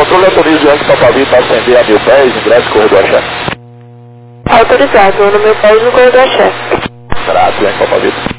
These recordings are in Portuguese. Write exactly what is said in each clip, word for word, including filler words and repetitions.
controle autoriza o Yankee Papa Vitor para acender a mil pés, ingresso corredor chefe. Autorizado, no meu pés no corredor chefe. Trato, Yankee Papa Vitor.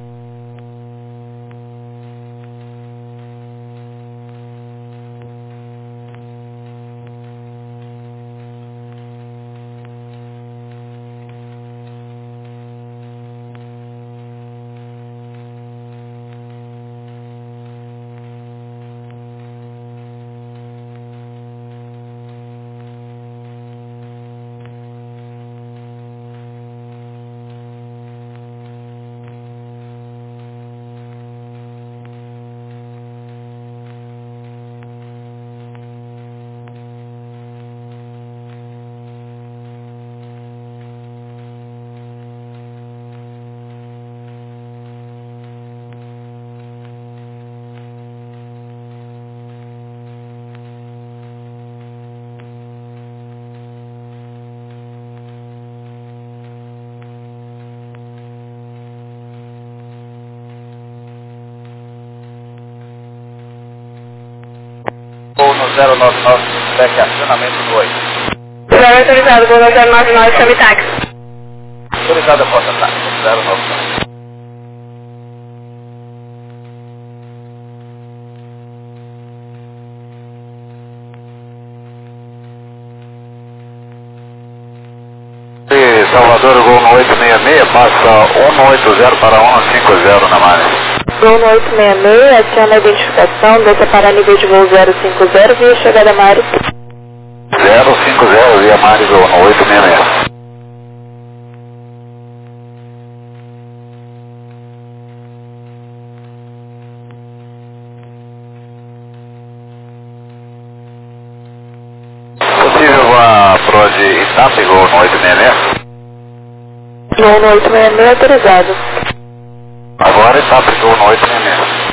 Vou no zero nove nove, feedback acionamento do oito. Já autorizado, vou no zero nove nove, chame táxi. Autorizada a porta táxi, zero nove nove. Salvador, voo no oito seis seis, passa um oito zero para um cinco zero na margem. Voo no oito seis seis, adiciona a identificação, desça para nível de voo zero cinco zero, via chegada Mari. zero cinco zero, via Mari, voo no oito seis seis. Possível vá pro de Itap, voo no oito seis seis? Voo no oito seis seis, autorizado. Agora Itap, voo no oito seis seis.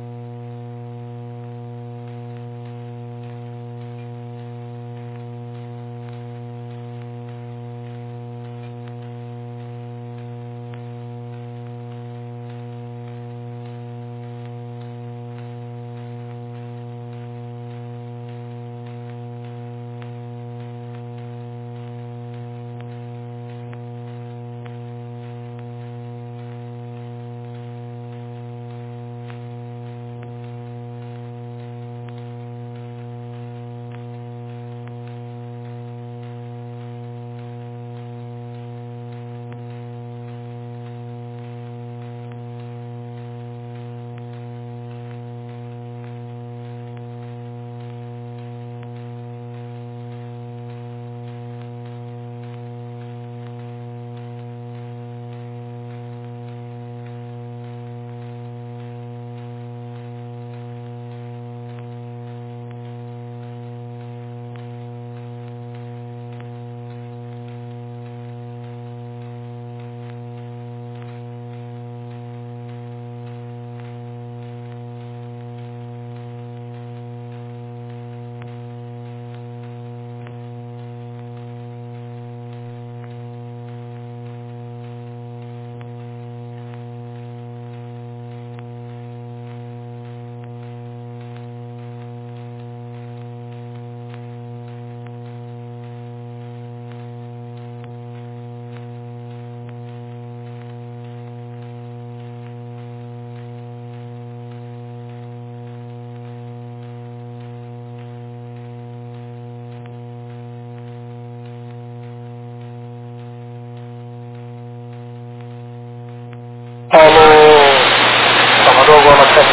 Paulo, Salvador, Goma, sete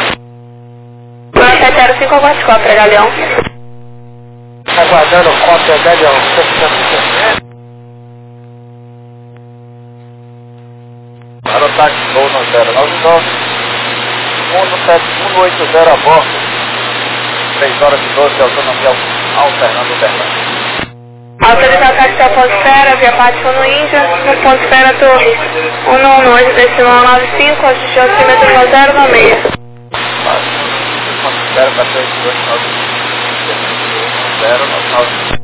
sete zero cinco, aguarde cópia, Galeão. aguardando cópia, Galeão. Aerotáxi, voo no zero nove nove, um sete um oito zero a bordo, três horas e doze, autonomia alternando o Berlândia. Autorizado táxi da ponto esfera, via Pátio no Índia, no ponto esfera Torre um um oito, decimal nove cinco, ajuste altímetro no zero no meio. Ponto esfera para três dois nove zero nove nove.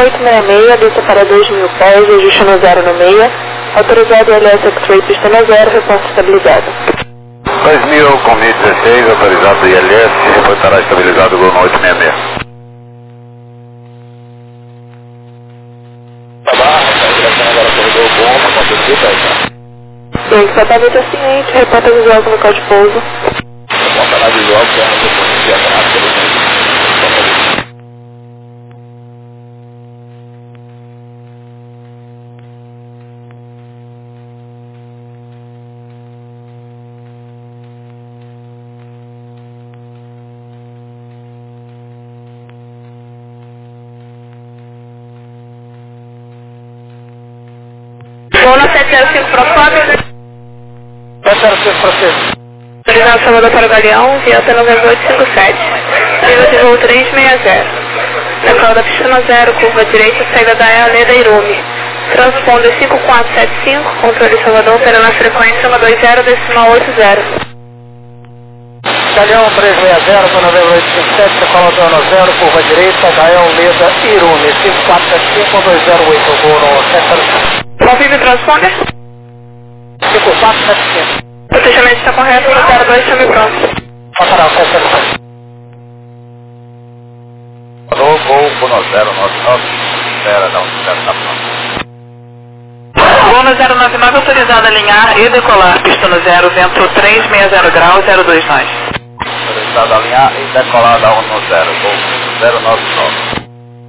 oito seis seis, desça para dois mil pés, ajuste no zero no meia. Autorizado L S X-Ray, pista no zero, reporte estabilizado. dois mil com mil e dezesseis, autorizado I L S, reportará estabilizado Gol oito seis seis. Tá bom, agora corredor bom, uma consulta aí, tá? Bem, tratamento é ciente, reporta visual no local de pouso. Reporta na visual, que é onde eu conheci a canasta do meio. Vou na sete zero cinco Procópio. sete zero cinco para você. Autorizado Salvador para o Galeão, Vieta noventa e oito cinquenta e sete. Nível de voo três seis zero. Decola da pista no zero, curva direita, saída da Aleda Irume. Transponder cinco quatro sete cinco, controle Salvador, operando na frequência um dois zero, decimal oito zero. Galeão três seis zero, para noventa e oito cinquenta e sete, decola do ano zero, curva direita, Gael Leda Irume, cinco quatro sete cinco, um dois zero oito, voo no sete zero cinco. Confirme o transponder. cinco quatro sete cinco. O fechamento está correto, no zero dois, chame pronto. Passará o sete zero cinco. Alô, voo Bono zero nove nove. Espera, não, espera, tá pronto. Voo no zero nove nove, autorizado a alinhar e decolar. Pista no zero, vento três seis zero graus, zero dois nós. Autorizado a alinhar e decolar da um no zero, voo zero nove nove.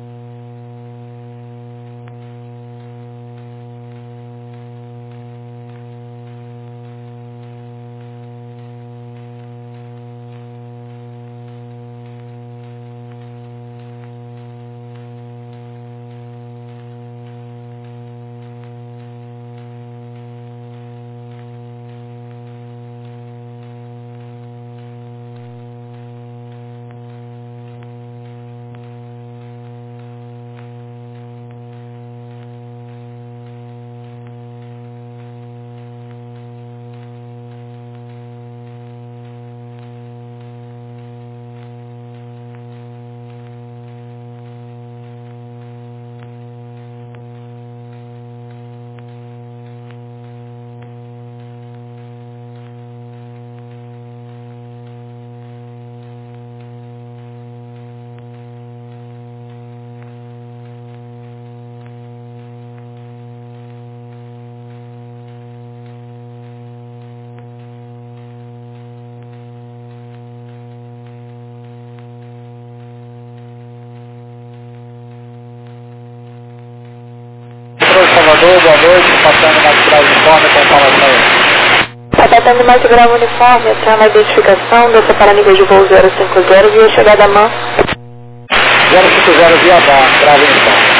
Salvador, boa noite, passando mais grau uniforme com informação. Abatendo mais grau uniforme, até na identificação, desça para nível de voo zero cinco zero, via chegada a mão. zero cinco zero via bar, grau uniforme.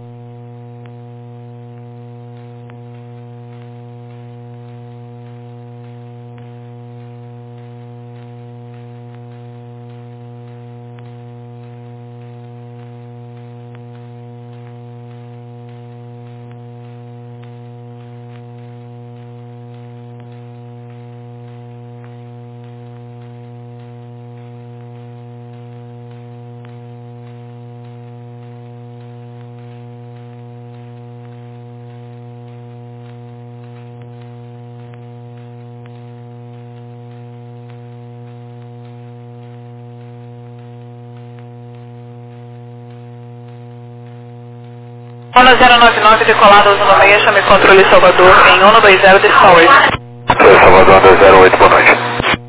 Ono zero nove nove, decolado no meia, chame controle Salvador em um dois zero, decimal oito. Salvador dois zero oito, boa noite.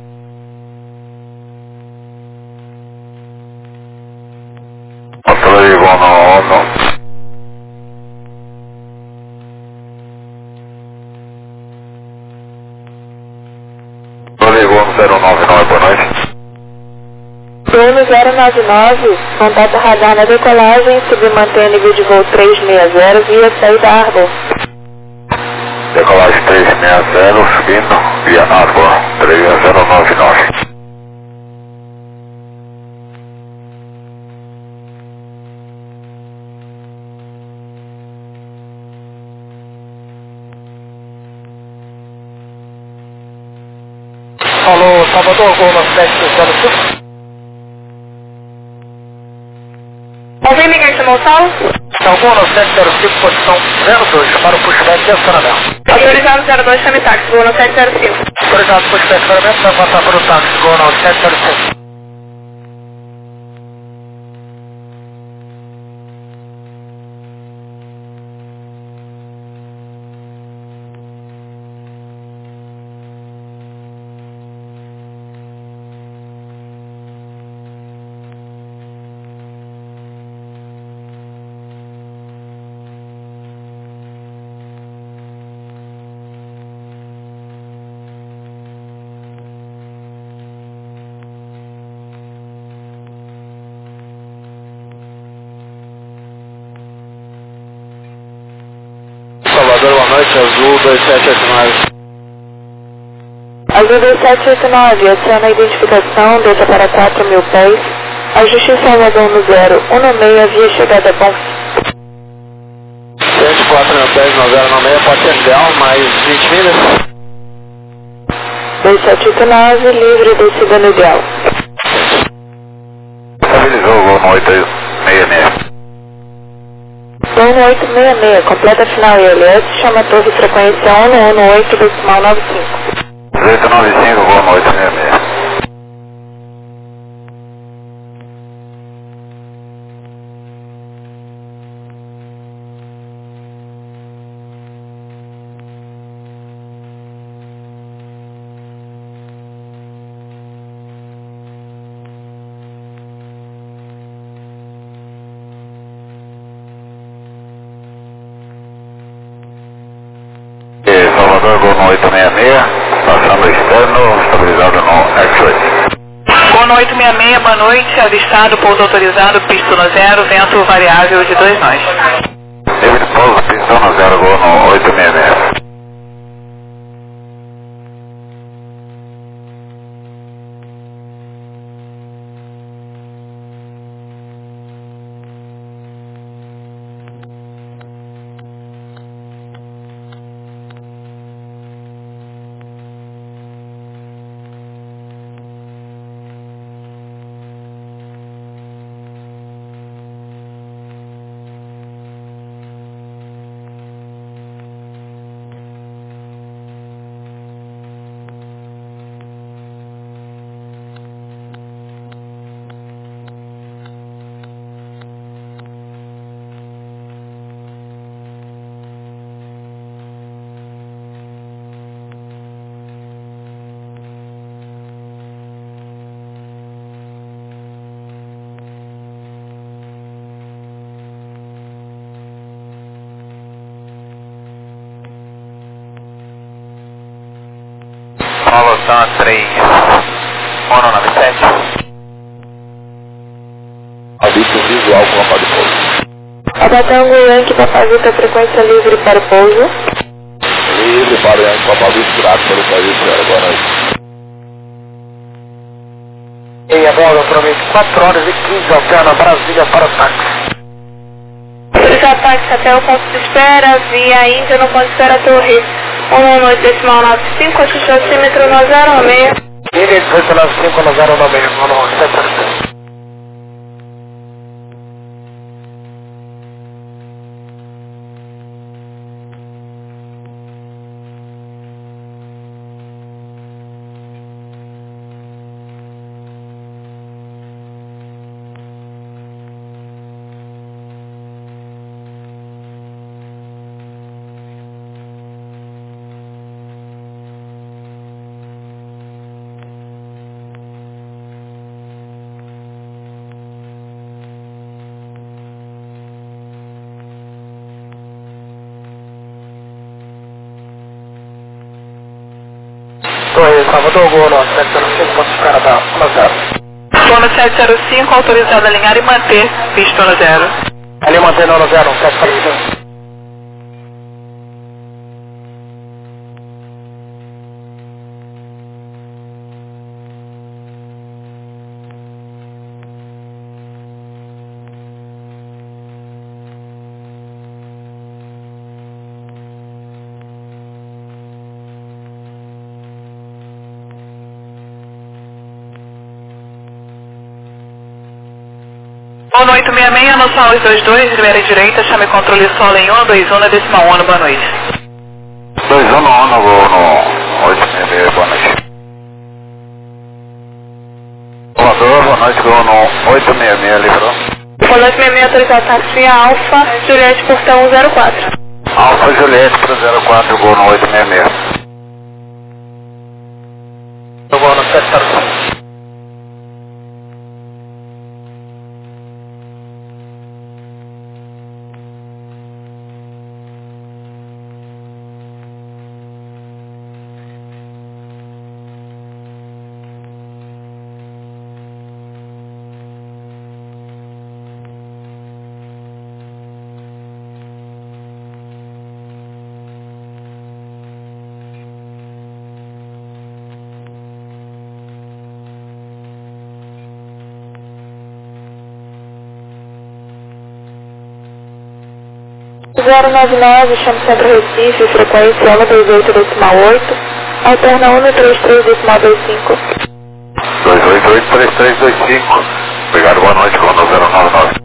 Controle igual no ONU. Controle igual no zero nove nove, boa noite. Dono zero nove nove, contato radar na decolagem, submantém nível de voo três seis zero, via saída Arbor. Decolagem três seis zero, subindo, via Arbor, três zero nove nove. Alô, Salvador, voo no sete zero cinco. Alguém ninguém chamou o Saulo? Salvou no sete zero cinco, posição zero dois, chamaram o pushback de acionamento. Autorizado zero dois, chame táxi, vou no sete zero cinco. Autorizado pushback de acionamento, vai passar para o táxi, vou no sete zero cinco. Salvador, boa noite, Azul dois sete oito nove. Azul dois sete oito nove, adiciona a identificação, deixa para quatro mil pés. Ajuste em Salvador no zero um no meio, via chegada bom. cento e quatro mil pés, no zero no meio, pode ser ideal, mais vinte milhas. dois sete oito nove, livre, descida no ideal. Estabilizou o voo no oito seis seis. Voo no oito seis seis, completa final I L S, chama a torre frequência um um um oito, decimal nove cinco. oito nove cinco, voo no oito seis seis. Salvador, voo no oito seis seis, passando externo, estabilizado no X oito. Voo no oito seis seis, boa noite, avistado, pouso autorizado, pista no zero, vento variável de dois nós. David pouso, pista no zero, voo no oito seis seis. Paulo três, Mono nove sete. Aviso visual com a pá de pouso. Abatango Yankee Papavita, frequência livre para o pouso. Livre para o Yankee com a pá misturado pelo país, boa noite. E agora, aproveite quatro horas e quinze, alterna Brasília para o táxi. Autorizado táxi até o ponto de espera, via Índia no ponto de espera Torre um um oito, decimal nove cinco, ajuste o oxímetro no zero um seis. Índia dezoito nove cinco no zero nove seis, no sete zero cinco. Torre, Salvador, Gol, no sete zero cinco, ponto de Canadá, um zero. Voo no sete zero cinco, autorizado a alinhar e manter, pista no zero. Ali mantendo no zero, sete zero cinco. Ono oito seis seis, no Saúde dois dois, libera direita, chame controle solo em um dois um, na decimal um, boa noite. dois um, no vou no oito seis seis, boa noite. Voador, boa noite, vou no oito seis seis, livrou. Boa noite, seis seis, autorizado táxi Alfa, Juliette, portão zero quatro. Alfa Juliette para zero quatro, vou no oito seis seis. Eu vou no sete zero cinco. zero nove nove, chame Centro Recife, frequência um dois oito decimal oito, alterna um três três decimal vinte e cinco. dois oito oito, três três dois cinco. Obrigado, boa noite, com o zero nove nove.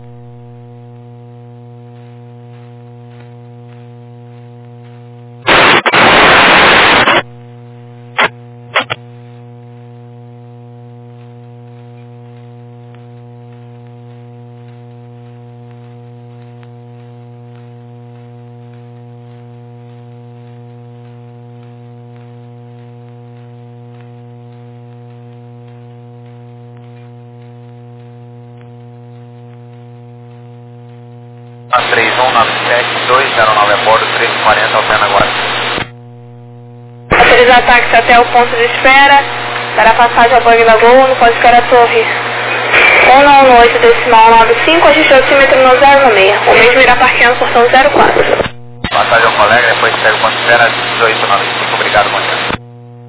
três um nove sete dois zero nove a bordo, três quarenta, alterna agora. Autorizar táxi até o ponto de espera, dará passagem a Bang Lagoa, no ponto de espera Torre um oito decimal nove cinco, ajuste o altímetro no zero seis. O mesmo irá parquear no portão zero quatro. Passagem ao colega, depois pega o ponto de espera, dezoito nove cinco, obrigado, bom dia.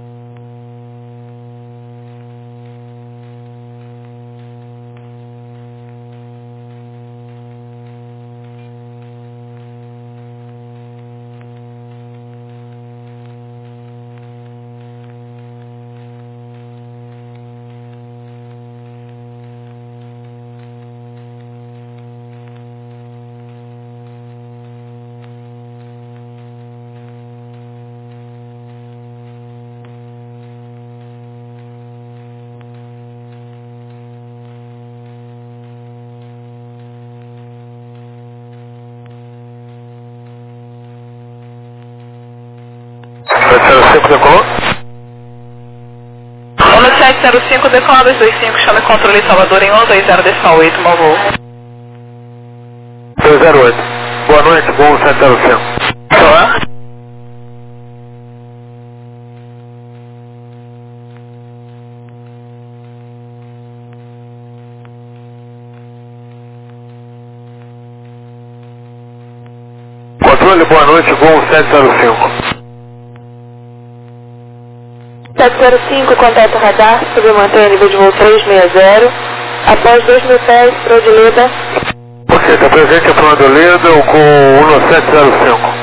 sete zero cinco decolou? Ono sete zero cinco, decola dois dois cinco, chame controle Salvador em um dois zero decimal oito, mau voo. dois zero oito. Boa noite, voo sete zero cinco. Olá. Controle, boa noite, voo sete zero cinco. sete zero cinco, contato radar, sobre manter nível de voo três seis zero, após dois mil pés, para Odileda. Ok, está presente a Fernanda Odileda com um sete zero cinco.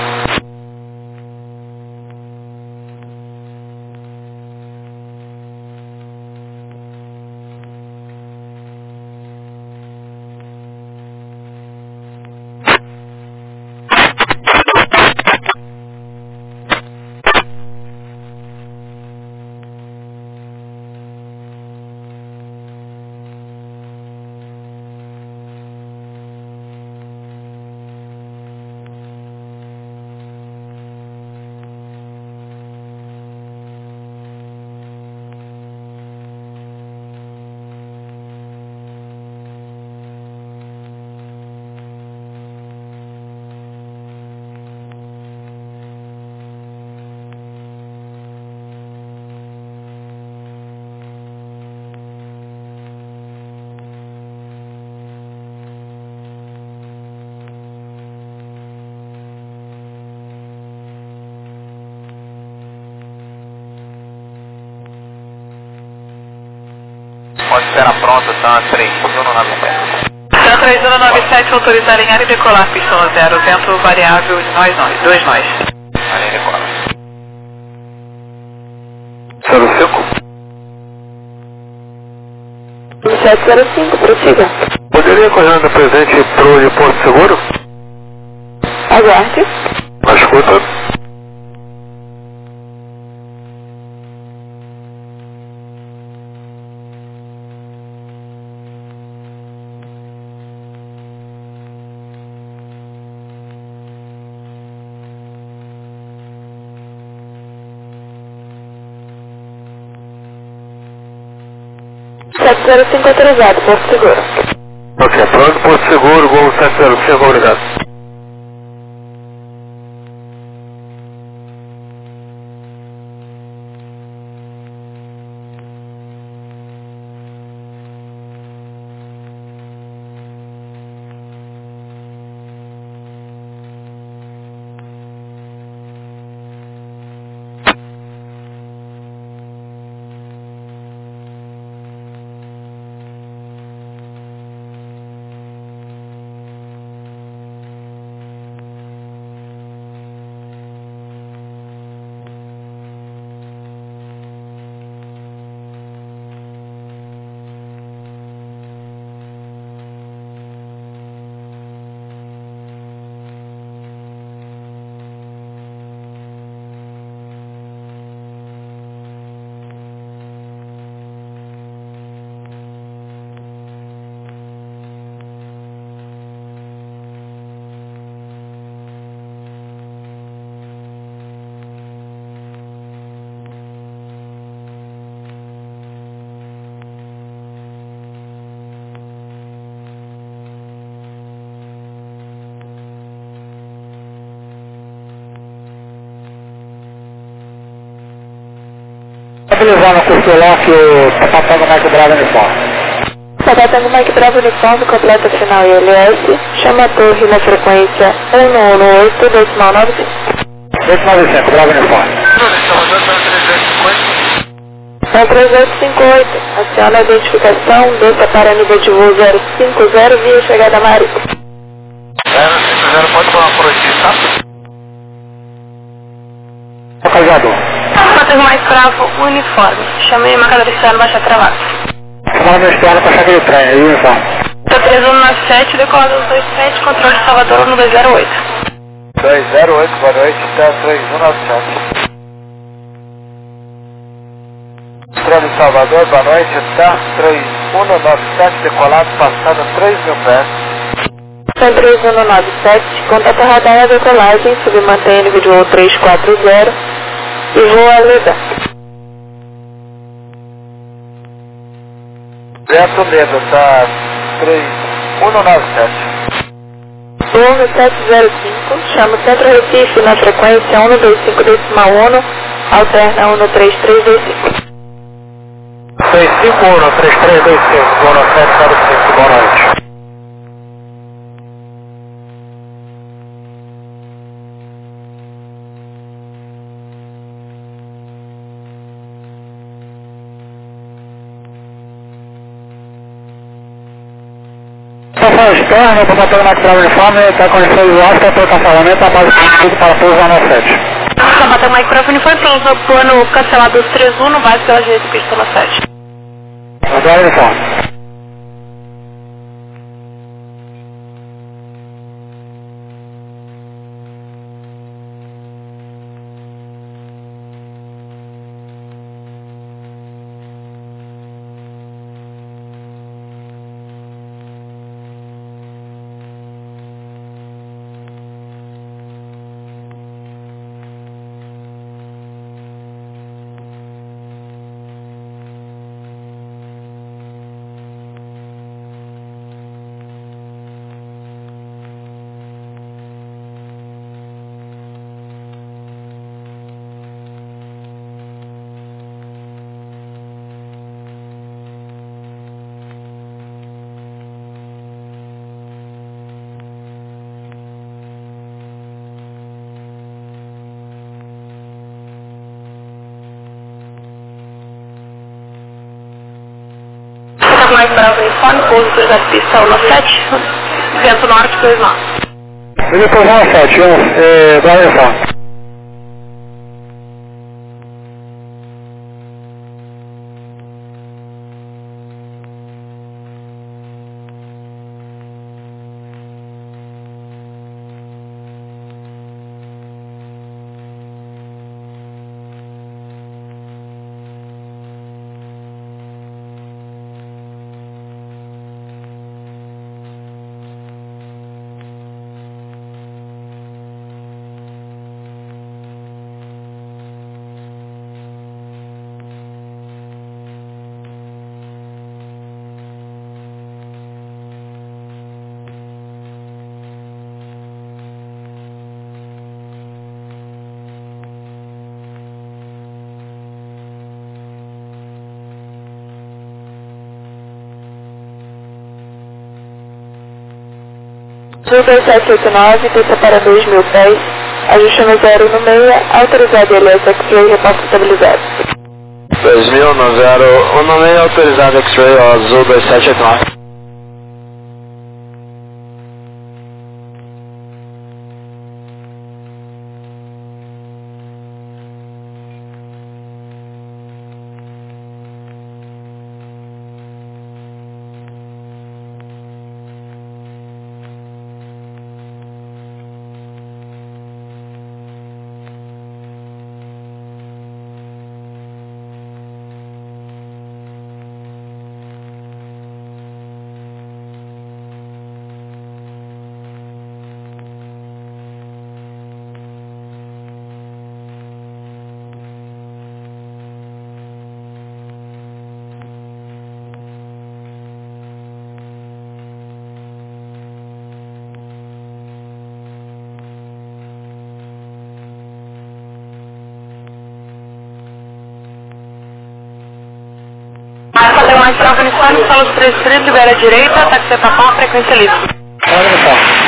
Pode ser a pronta, tá três um nove sete. Tá três um nove sete, autorizar a alinhar e decolar, pistão zero, vento variável de nós, nós, dois nós. Alinha e decola. zero cinco. sete zero cinco, prossiga. Poderia correr no presente pro de Porto Seguro? Aguarde. Na escuta. sete zero cinco autorizado, Porto Seguro. Ok, pronto, Porto Seguro, Gol sete zero cinco, obrigado. Estabilizar no curso lá que o Papatango Mike Bravo uniforme. Papatango Mike Bravo uniforme, completa final I L S, chama a torre na frequência um um um oito, decimal nove cinco. oito nove cinco, Bravo uniforme. É três oito cinco oito, aciona a identificação, desça para nível de voo zero cinco zero via chegada marítima. zero cinco zero, pode falar por aqui, tá? Localizador. Papatango Mike Bravo uniforme, chamei a marcadora externa baixa travada. Chamada externa para chegar de trem, aí uniforme. três um nove sete, decola dois dois sete, controle de Salvador um dois zero oito. dois zero oito, boa noite, está três um nove sete. Controle de Salvador, boa noite, está três um nove sete, decolado, passando três mil pés. três um nove sete, contato radar a decolagem, submantém nível de voo três quatro zero e voa a Leda. Vento Leda, está três um nove sete. um sete zero cinco, chama o Centro Recife na frequência um dois cinco decimal um, alterna um três três dois cinco. seis cinco um três três dois cinco, boa noite, sete zero cinco, boa noite. Estação externa, para bater na Cravo Uniforme, está com licença de ácido, para cancelamento, a base de para pouso na sete. Papatango Mike Bravo uniforme, plano, plano cancelado três um, base pela G S pista na sete. Agora uniforme. Mike Bravo uniforme, pouso cruzado pista um sete, vento norte dois nove. Ele pousou na sete, um, é, Bravo uniforme. Azul dois sete oito nove, desça para dois mil pés, ajuste no zero no meia, autorizado L S X-Ray, repasse estabilizado. dois mil no zero um no meia, autorizado X-Ray, Azul dois sete oito nove. Marca deu mais troca Unicórnio, sala dos três três, libera a direita, táxi Tapão, frequência livre. Olha então.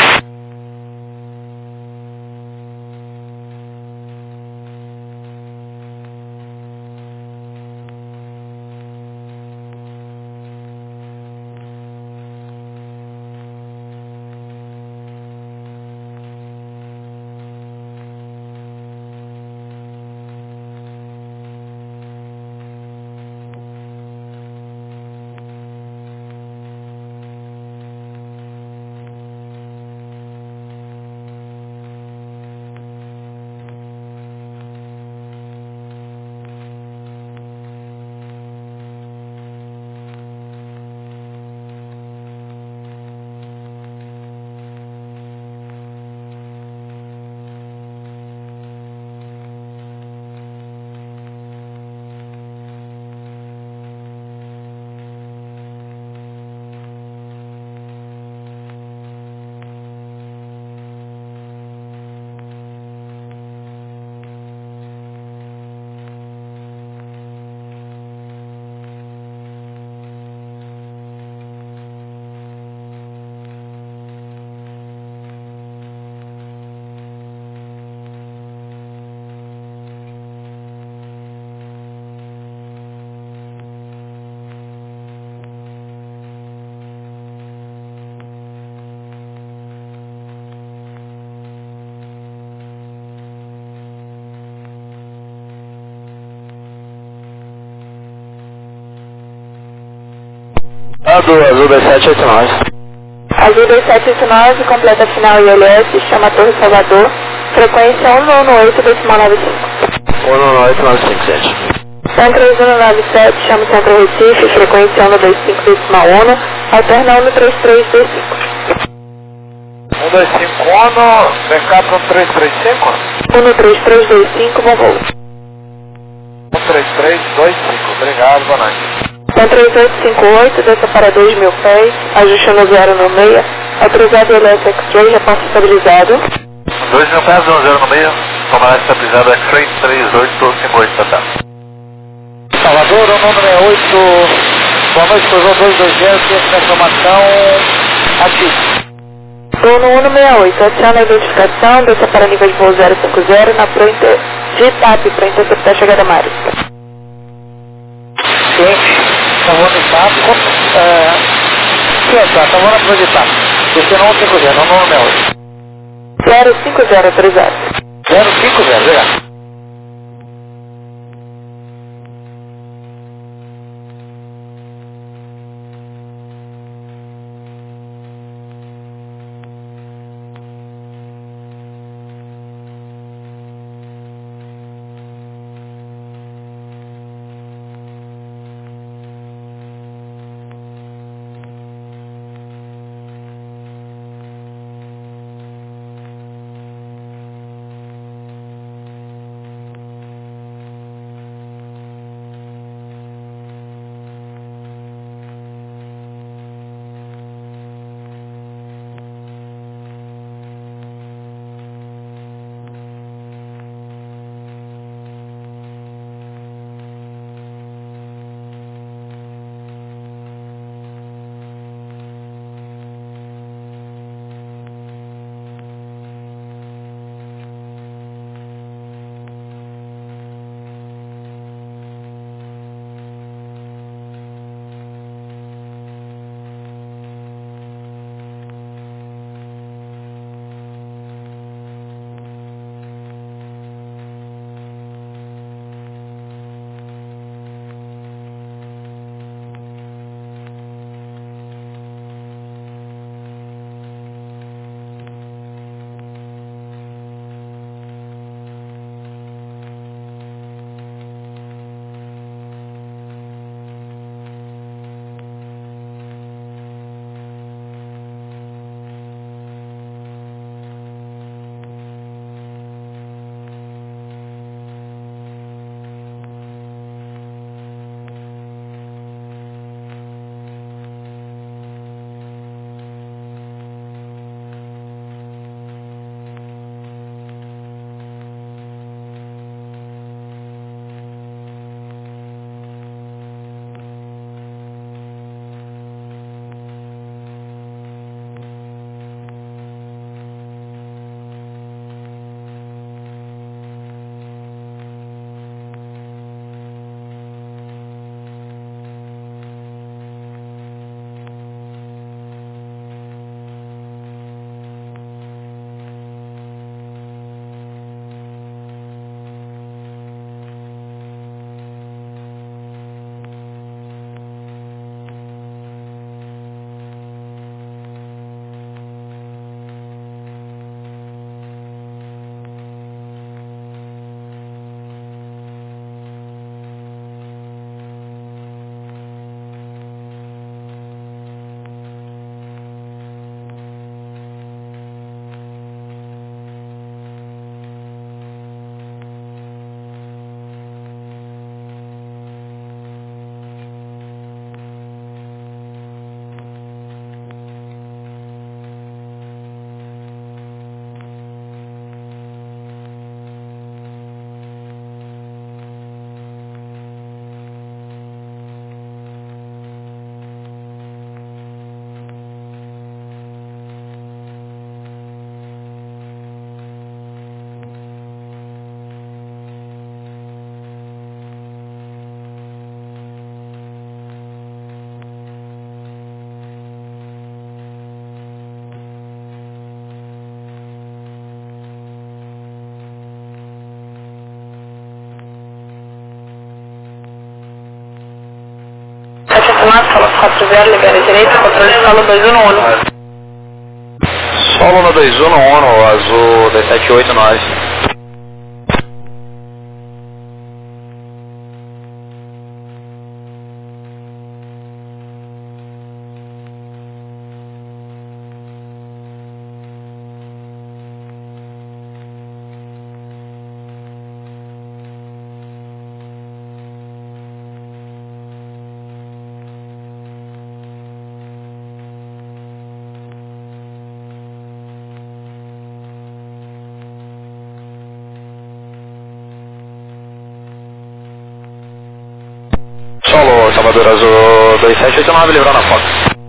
Azul, Azul dois sete oito nove. Azul dois sete oito nove, completa final I L S, chama Torre Salvador, frequência um um oito decimal nove cinco. um um oito nove cinco sete. Centro um nove sete, chama Centro Recife, frequência um dois cinco decimal um, alterna um três três dois cinco. um dois cinco um, vem cá para um três três cinco? um três três dois cinco, bom voo. um três três dois cinco, obrigado, boa noite. um três oito cinco oito, desça para dois mil pés, ajuste no zero no meia, autorizado L S X-Ray, repasse estabilizado. dois mil pés, um zero no meio, tomar estabilizado X-Ray três oito cinco oito, tá. Salvador, o número é oito, boa noite, Peugeot dois dois zero, tem informação ativa. Turno um seis oito, aciona a identificação, desça para nível de voo zero cinco zero, na pronta de TAP, para interceptar a chegada marítima. Sim. Estamos no Tapo, é... Sim, tá, estamos na prova de Tapo. Descendo um cinco zero, não no meu. zero cinco zero, autorizado. zero cinco zero, obrigado. solo quatro zero, libera direita, controle solo dois um no Uno. Solo no dois um no Uno, azul dois sete oito nove. Solo, Salvador, azul dois sete oito nove, livrando a foto.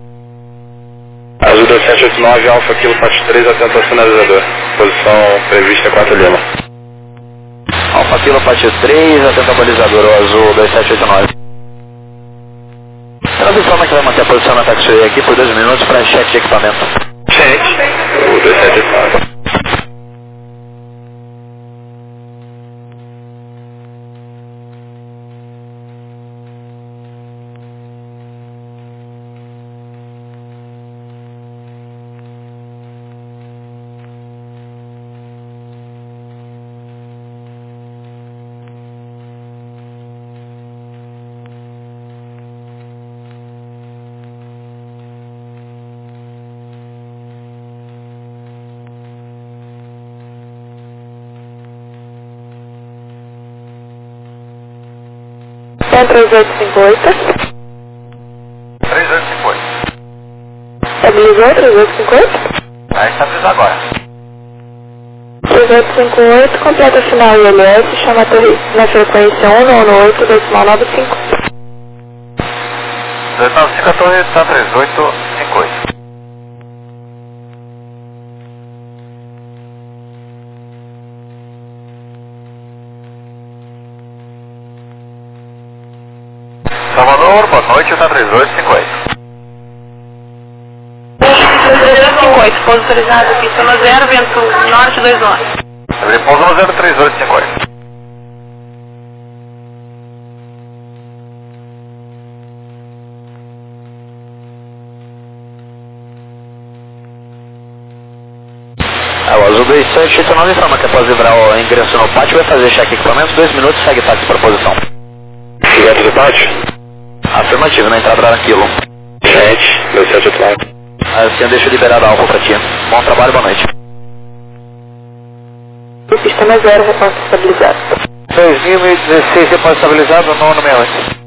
Azul dois sete oito nove, Alfa Kilo Fat três, atento ao sinalizador. Posição prevista quatro Lima. Alfa Kilo Fat três, atento ao balizador, o azul dois sete oito nove. Ela informa que vai manter a posição na taxiway aqui por dois minutos para cheque de equipamento. Cheque. O dois sete oito nove. três oito cinco oito. três oito cinco oito. Estabilizou três oito cinco oito. Vai estabilizar agora. três oito cinco oito, completa o final I L S, chama a torre na frequência um nove oito, decimal nove cinco. dois nove cinco, a torre está três oito cinco oito. Salvador, boa noite, está três oito cinco oito. três oito cinco oito, pouso autorizado aqui, sono zero, vento norte dois nove. Abrir pouso no zero três oito cinco oito. Ah, o azul dois sete oito nove informa que após livrar o ingresso no pátio vai fazer cheque equipamento, dois minutos, segue táxi para posição. Direto do pátio? Afirmativo, na entrada daquilo. Gente, dois sete oito nove. Assim deixa liberado a alfa para ti. Bom trabalho, boa noite. O sistema zero, repórter estabilizado. dois mil e dezesseis, repórter estabilizado, nono sessenta e oito.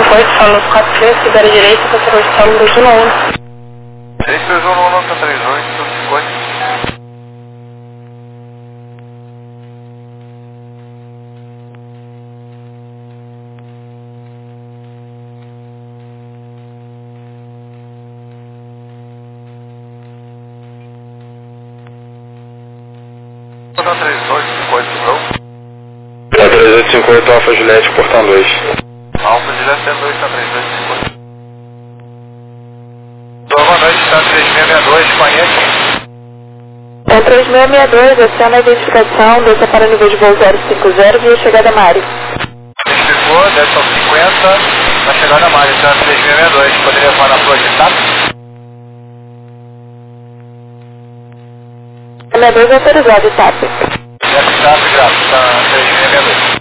Foi, falou quatro três, libera direita, controle de solo dois um um. três três um um, nota trinta e oito, cinquenta. Nota trinta e oito, cinquenta, não? É três oito cinco oito, Alfa Juliette, portão dois. Alfa Juliette dois, está três oito cinco oito. Boa noite, está três seis seis dois, conhece? É três seis seis dois, aciona a identificação, desça para o nível de voo zero cinco zero, via chegada Mari. Identificou, desce ao cinquenta, na chegada Mari, está três seis seis dois, poderia falar na flor de TAP? sessenta e dois autorizado, TAP. Desce TAP, gráfico, está três seis seis dois.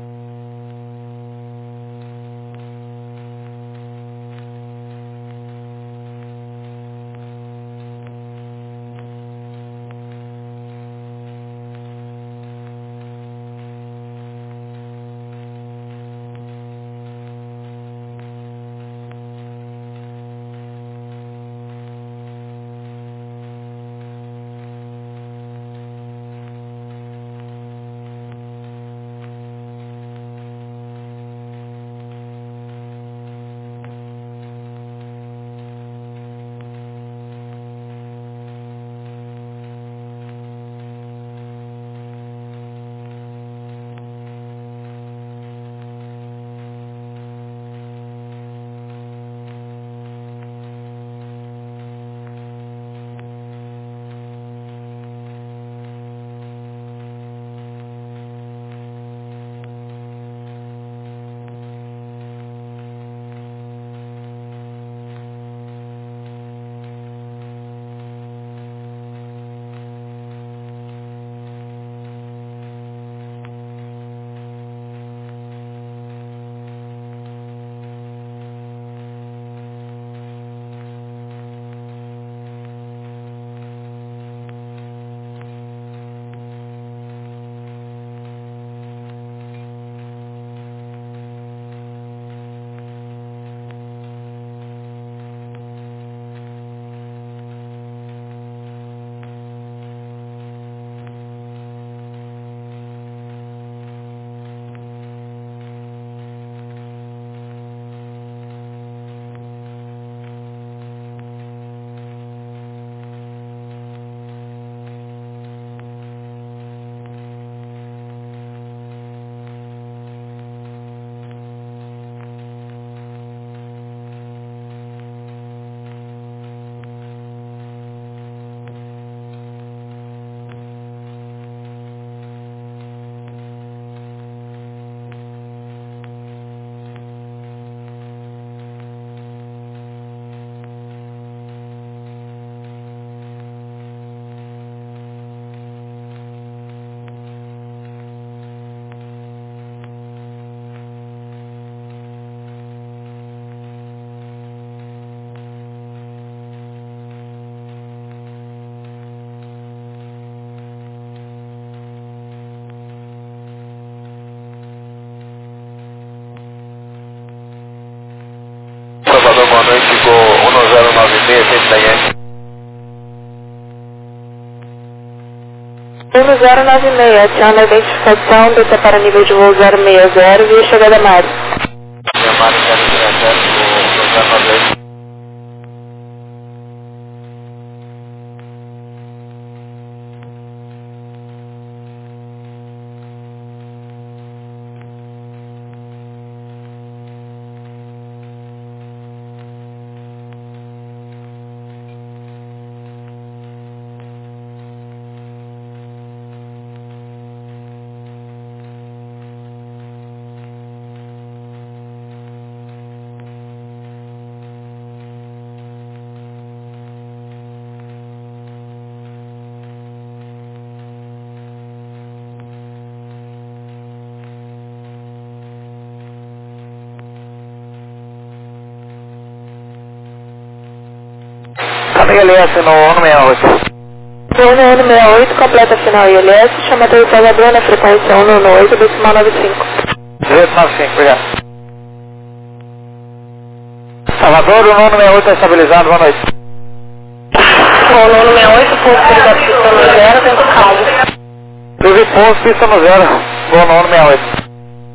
Salvador, boa noite, ficou um zero nove seis, cento e dez. um zero nove seis, aciona a identificação, desça para nível de voo zero seis zero, via chegada Mari. Minha Mari, zero seis zero, um zero nove seis. I L S no um seis oito. Voo no um seis oito, completa final I L S, chama teu Salvador na frequência um nove oito, decimal nove cinco. dezoito nove cinco, obrigado. Salvador, o nono sessenta e oito está estabilizado, boa noite. O nono sessenta e oito, posto da pista no zero, vento calmo. Teve posto, pista no zero, boa nono sessenta e oito.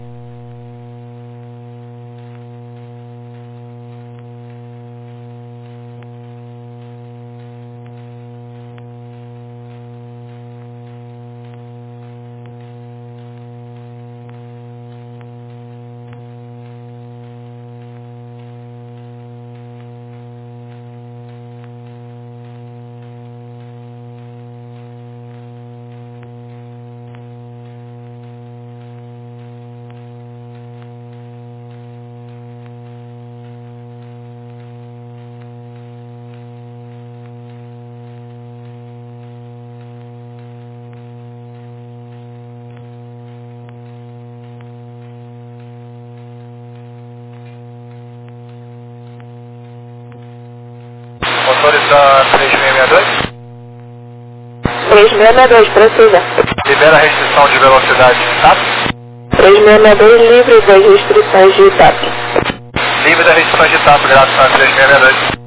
Motorista três seis seis dois? três seis seis dois, precisa. Libera a restrição de velocidade, tá? três seis seis dois, livre das restrições de TAP. Livre das restrições de TAP, graças a três seis seis dois.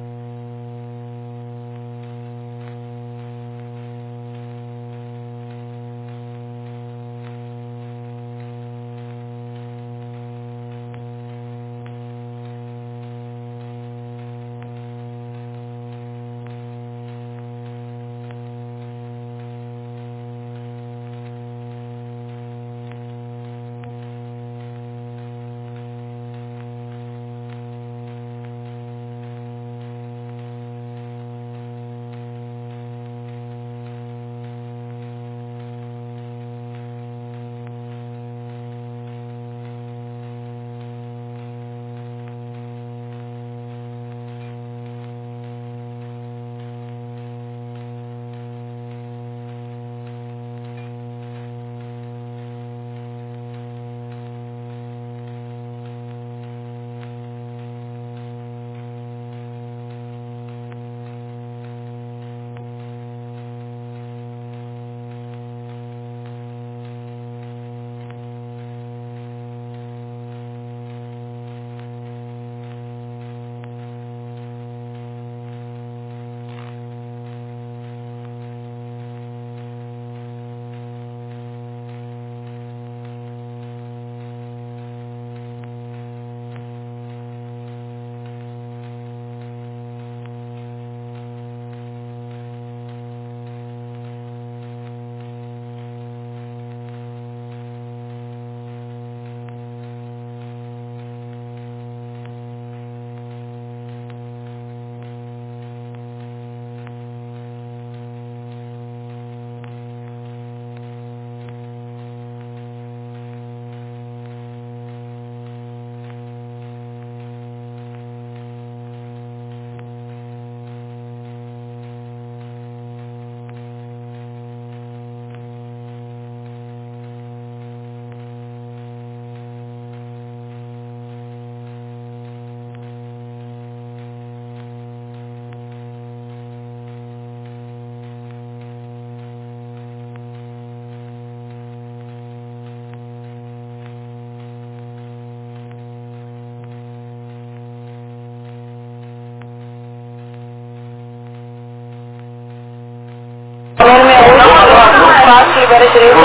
Libera direita,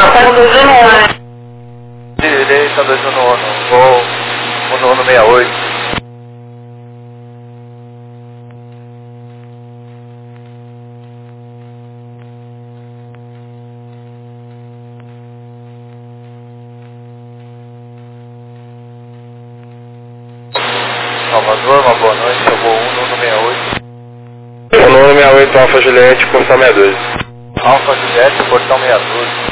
Direita, dois no nono, voo, o nono sessenta e oito. Salvador, uma boa noite, eu vou um, nono sessenta e oito. O nono sessenta e oito, Alfa Juliette, portão sessenta e dois. Alfa Juliette, portão sessenta e dois.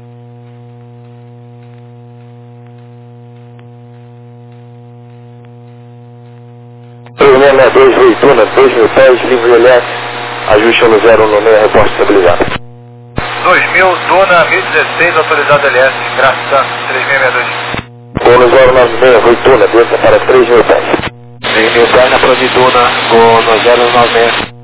três seis seis dois, Veituna, dois mil pés, livre Juliette, ajuste no zero no meio, reporte estabilizado. dois mil, Duna, mil e dezesseis, autorizado L S, Graça, três seis seis dois. Gono zero nove seis, Veituna, desça para três mil pés. três mil pés na Providuna, Gono zero nove seis.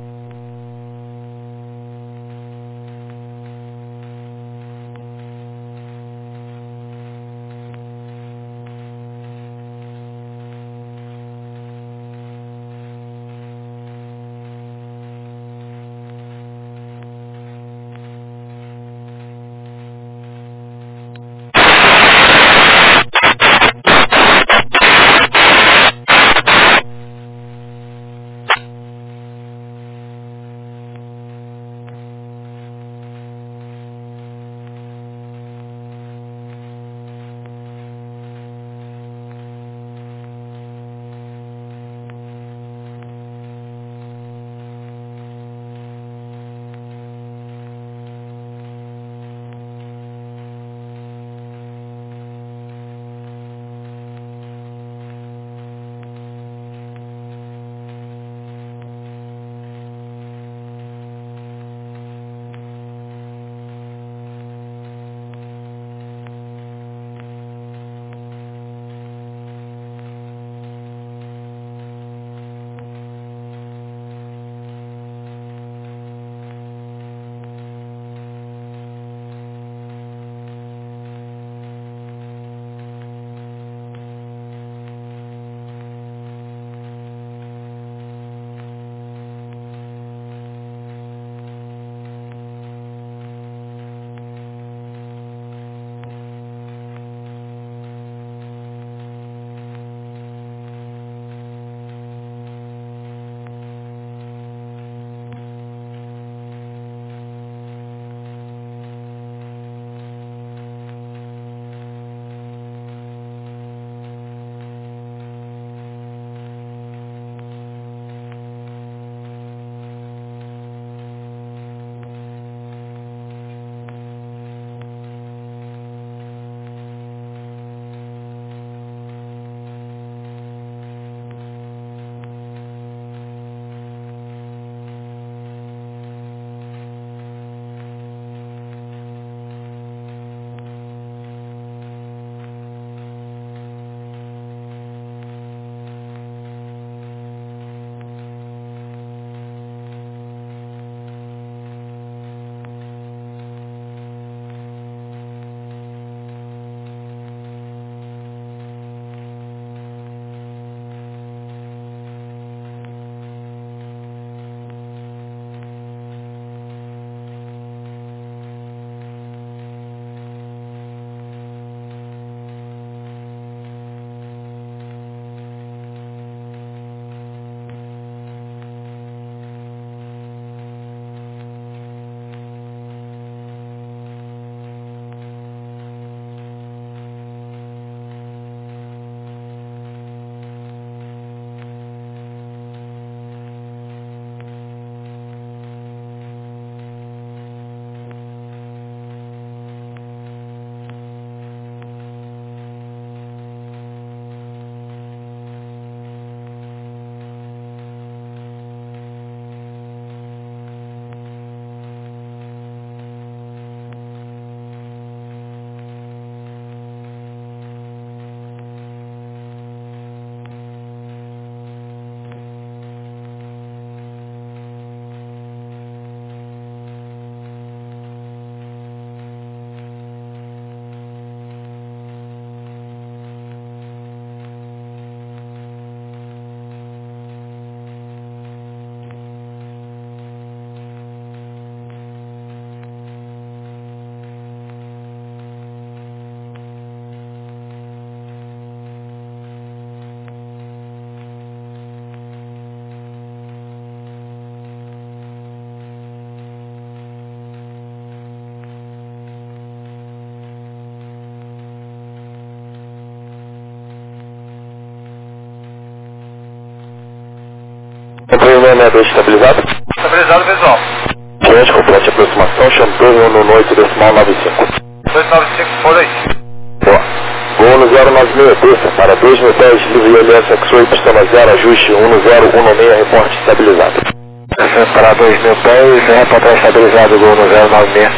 Controle seis seis dois estabilizado. Estabilizado visual. Cliente, complete aproximação, Champagne um oito decimal nove cinco. dois nove cinco, por aí. Boa. Voo no zero nove seis, desça para dois mil pés, livre I L S X-Ray, pistona zero, ajuste um zero um seis, reporte estabilizado. Descendo para dois mil pés, reporte estabilizado, gol no zero nove seis.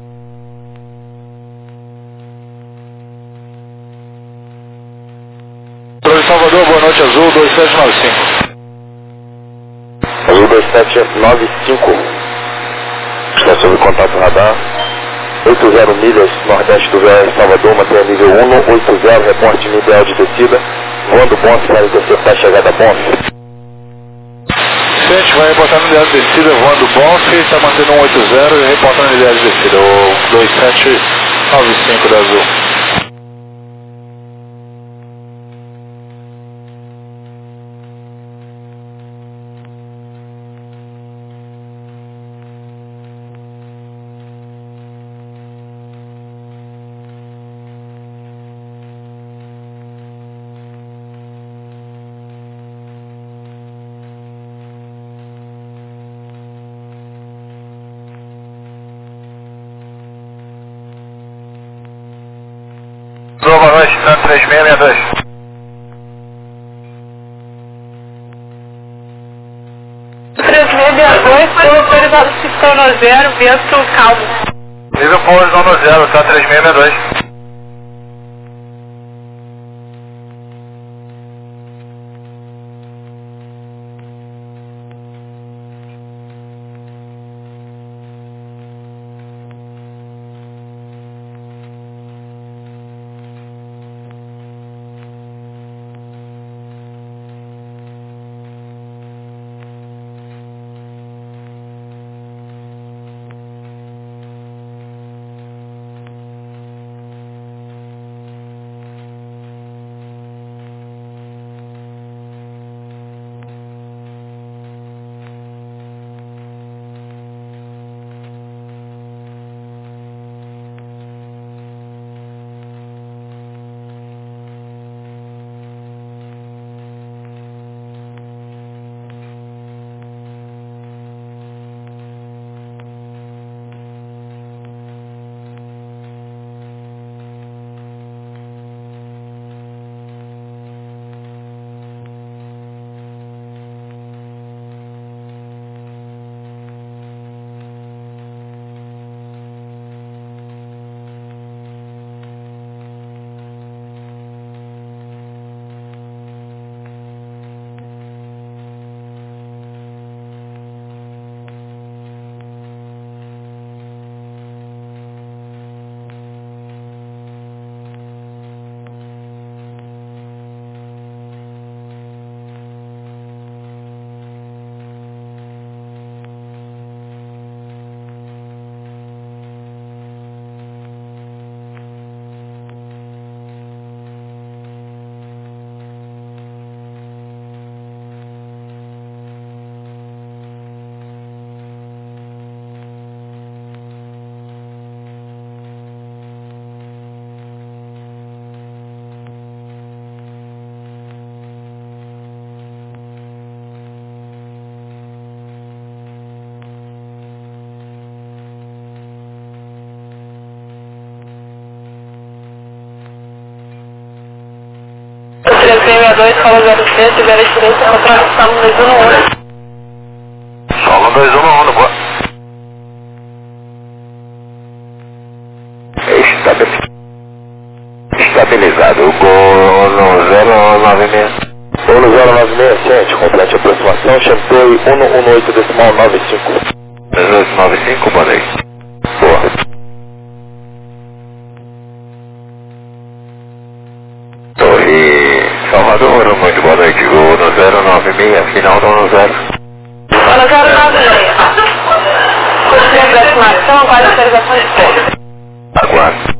Controle Salvador, boa noite, Azul dois sete nove cinco. Azul dois sete nove cinco. Está sob contato radar. oitenta milhas, nordeste do V R Salvador, mantenha nível um, oitenta, reporte no ideal de descida. Voando Bonf para interceptar a chegada Bonf. Gente, vai reportar no ideal de descida, voando Bonf, está mantendo um oitenta e reportando no ideal de descida, o dois sete nove cinco da Azul. Boa noite, três seis seis dois. três seis seis dois, foi autorizado Pistona zero, vento calmo. Nível Power zona zero, tá três seis seis dois. três seis dois, fala zero três, tiver a direita, contra Solo dois um um. Solo dois um um, boa. Estabil... Estabilizado, gol no zero nove seis. Gol no zero nove seis, ciente, complete aproximação, Champagne um um oito decimal nove cinco. três oito nove cinco, boa noite. Boa. Salvador, muito boa noite, gol no zero nove seis, final do no zero. Fala zero nove seis. Continua a aproximação, quase autorização de pouso. Aguardo.